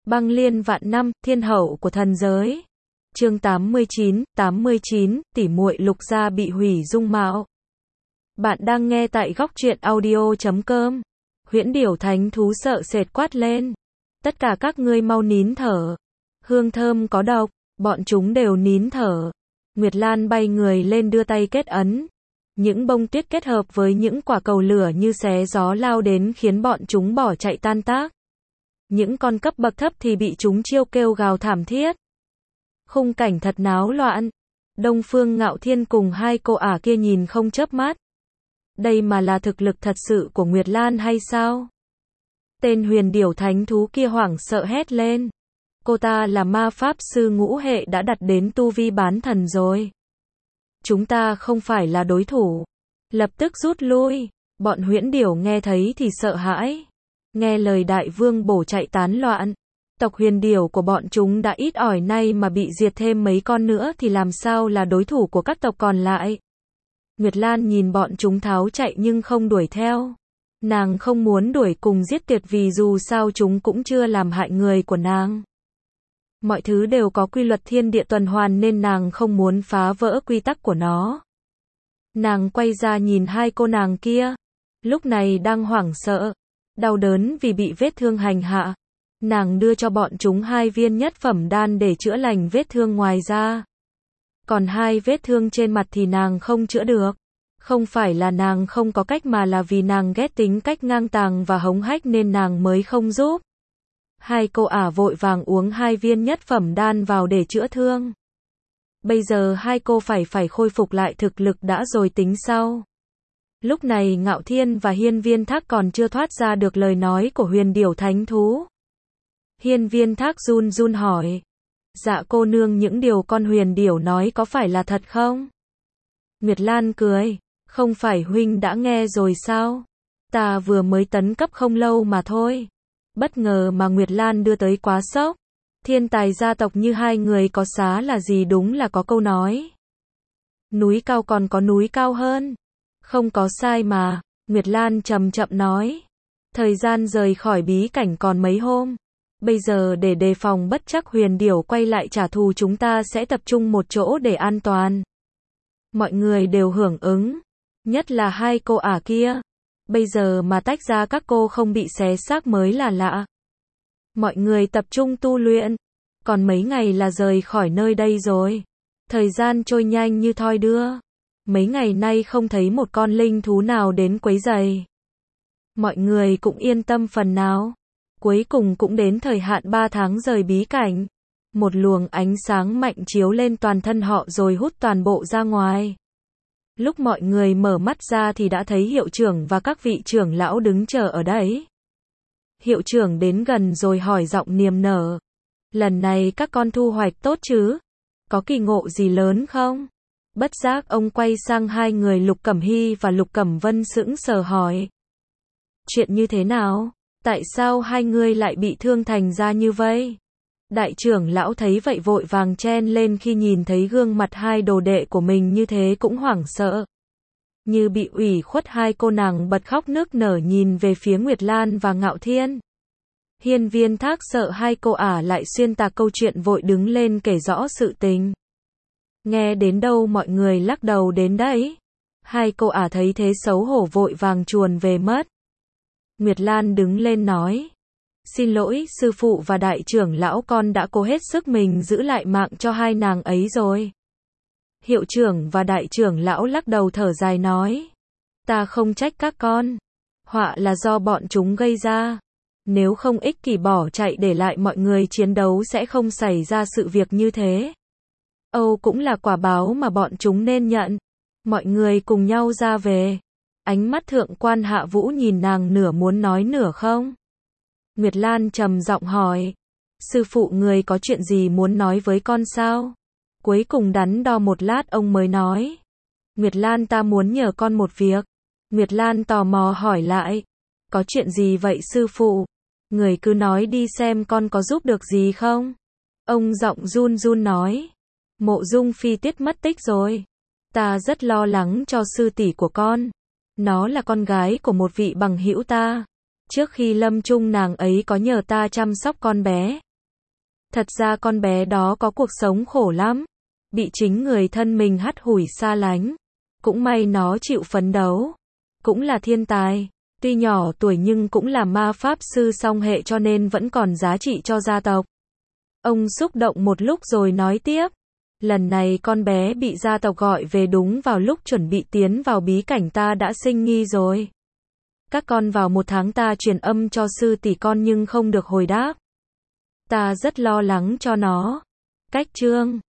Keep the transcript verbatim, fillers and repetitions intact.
Băng liên vạn năm, thiên hậu của thần giới. Chương tám mươi chín, tám mươi chín, tỉ muội Lục gia bị hủy dung mạo. Bạn đang nghe tại góc truyện audio chấm com. Huyễn điểu thánh thú sợ sệt quát lên. Tất cả các ngươi mau nín thở. Hương thơm có độc, bọn chúng đều nín thở. Nguyệt Lan bay người lên đưa tay kết ấn. Những bông tuyết kết hợp với những quả cầu lửa như xé gió lao đến khiến bọn chúng bỏ chạy tan tác. Những con cấp bậc thấp thì bị chúng chiêu kêu gào thảm thiết. Khung cảnh thật náo loạn. Đông Phương Ngạo Thiên cùng hai cô ả kia nhìn không chớp mắt. Đây mà là thực lực thật sự của Nguyệt Lan hay sao? Tên huyền điểu thánh thú kia hoảng sợ hét lên. Cô ta là ma pháp sư ngũ hệ đã đạt đến tu vi bán thần rồi. Chúng ta không phải là đối thủ. Lập tức rút lui. Bọn huyễn điểu nghe thấy thì sợ hãi. Nghe lời đại vương bổ chạy tán loạn. Tộc huyền điểu của bọn chúng đã ít ỏi nay mà bị diệt thêm mấy con nữa thì làm sao là đối thủ của các tộc còn lại. Nguyệt Lan nhìn bọn chúng tháo chạy nhưng không đuổi theo. Nàng không muốn đuổi cùng giết tuyệt vì dù sao chúng cũng chưa làm hại người của nàng. Mọi thứ đều có quy luật thiên địa tuần hoàn nên nàng không muốn phá vỡ quy tắc của nó. Nàng quay ra nhìn hai cô nàng kia. Lúc này đang hoảng sợ, đau đớn vì bị vết thương hành hạ. Nàng đưa cho bọn chúng hai viên nhất phẩm đan để chữa lành vết thương ngoài da. Còn hai vết thương trên mặt thì nàng không chữa được. Không phải là nàng không có cách mà là vì nàng ghét tính cách ngang tàng và hống hách nên nàng mới không giúp. Hai cô ả vội vàng uống hai viên nhất phẩm đan vào để chữa thương. Bây giờ hai cô phải phải khôi phục lại thực lực đã rồi tính sau. Lúc này Ngạo Thiên và Hiên Viên Thác còn chưa thoát ra được lời nói của huyền điểu thánh thú. Hiên Viên Thác run run hỏi. Dạ cô nương, những điều con huyền điểu nói có phải là thật không? Nguyệt Lan cười. Không phải huynh đã nghe rồi sao? Ta vừa mới tấn cấp không lâu mà thôi. Bất ngờ mà Nguyệt Lan đưa tới quá sốc. Thiên tài gia tộc như hai người có xá là gì, đúng là có câu nói. Núi cao còn có núi cao hơn. Không có sai mà, Nguyệt Lan chậm chậm nói. Thời gian rời khỏi bí cảnh còn mấy hôm. Bây giờ để đề phòng bất trắc huyền điểu quay lại trả thù, chúng ta sẽ tập trung một chỗ để an toàn. Mọi người đều hưởng ứng. Nhất là hai cô ả kia. Bây giờ mà tách ra các cô không bị xé xác mới là lạ. Mọi người tập trung tu luyện. Còn mấy ngày là rời khỏi nơi đây rồi. Thời gian trôi nhanh như thoi đưa. Mấy ngày nay không thấy một con linh thú nào đến quấy rầy. Mọi người cũng yên tâm phần nào. Cuối cùng cũng đến thời hạn ba tháng rời bí cảnh. Một luồng ánh sáng mạnh chiếu lên toàn thân họ rồi hút toàn bộ ra ngoài. Lúc mọi người mở mắt ra thì đã thấy hiệu trưởng và các vị trưởng lão đứng chờ ở đấy. Hiệu trưởng đến gần rồi hỏi giọng niềm nở. Lần này các con thu hoạch tốt chứ? Có kỳ ngộ gì lớn không? Bất giác ông quay sang hai người Lục Cẩm Hy và Lục Cẩm Vân sững sờ hỏi. Chuyện như thế nào? Tại sao hai người lại bị thương thành ra như vậy? Đại trưởng lão thấy vậy vội vàng chen lên, khi nhìn thấy gương mặt hai đồ đệ của mình như thế cũng hoảng sợ. Như bị ủy khuất, hai cô nàng bật khóc nức nở nhìn về phía Nguyệt Lan và Ngạo Thiên. Hiên Viên Thác sợ hai cô ả lại xuyên tạc câu chuyện vội đứng lên kể rõ sự tình. Nghe đến đâu mọi người lắc đầu đến đấy. Hai cô ả thấy thế xấu hổ vội vàng chuồn về mất. Nguyệt Lan đứng lên nói. Xin lỗi sư phụ và đại trưởng lão, con đã cố hết sức mình giữ lại mạng cho hai nàng ấy rồi. Hiệu trưởng và đại trưởng lão lắc đầu thở dài nói. Ta không trách các con. Họa là do bọn chúng gây ra. Nếu không ích kỷ bỏ chạy để lại mọi người chiến đấu sẽ không xảy ra sự việc như thế. Âu cũng là quả báo mà bọn chúng nên nhận. Mọi người cùng nhau ra về. Ánh mắt thượng quan Hạ Vũ nhìn nàng nửa muốn nói nửa không. Nguyệt Lan trầm giọng hỏi. Sư phụ người có chuyện gì muốn nói với con sao? Cuối cùng đắn đo một lát ông mới nói. Nguyệt Lan, ta muốn nhờ con một việc. Nguyệt Lan tò mò hỏi lại. Có chuyện gì vậy sư phụ? Người cứ nói đi xem con có giúp được gì không? Ông giọng run run nói. Mộ Dung Phi Tiết mất tích rồi. Ta rất lo lắng cho sư tỷ của con. Nó là con gái của một vị bằng hữu ta. Trước khi lâm chung nàng ấy có nhờ ta chăm sóc con bé. Thật ra con bé đó có cuộc sống khổ lắm. Bị chính người thân mình hắt hủi xa lánh. Cũng may nó chịu phấn đấu. Cũng là thiên tài. Tuy nhỏ tuổi nhưng cũng là ma pháp sư song hệ cho nên vẫn còn giá trị cho gia tộc. Ông xúc động một lúc rồi nói tiếp. Lần này con bé bị gia tộc gọi về đúng vào lúc chuẩn bị tiến vào bí cảnh ta đã sinh nghi rồi. Các con vào một tháng ta truyền âm cho sư tỷ con nhưng không được hồi đáp. Ta rất lo lắng cho nó. Cách chương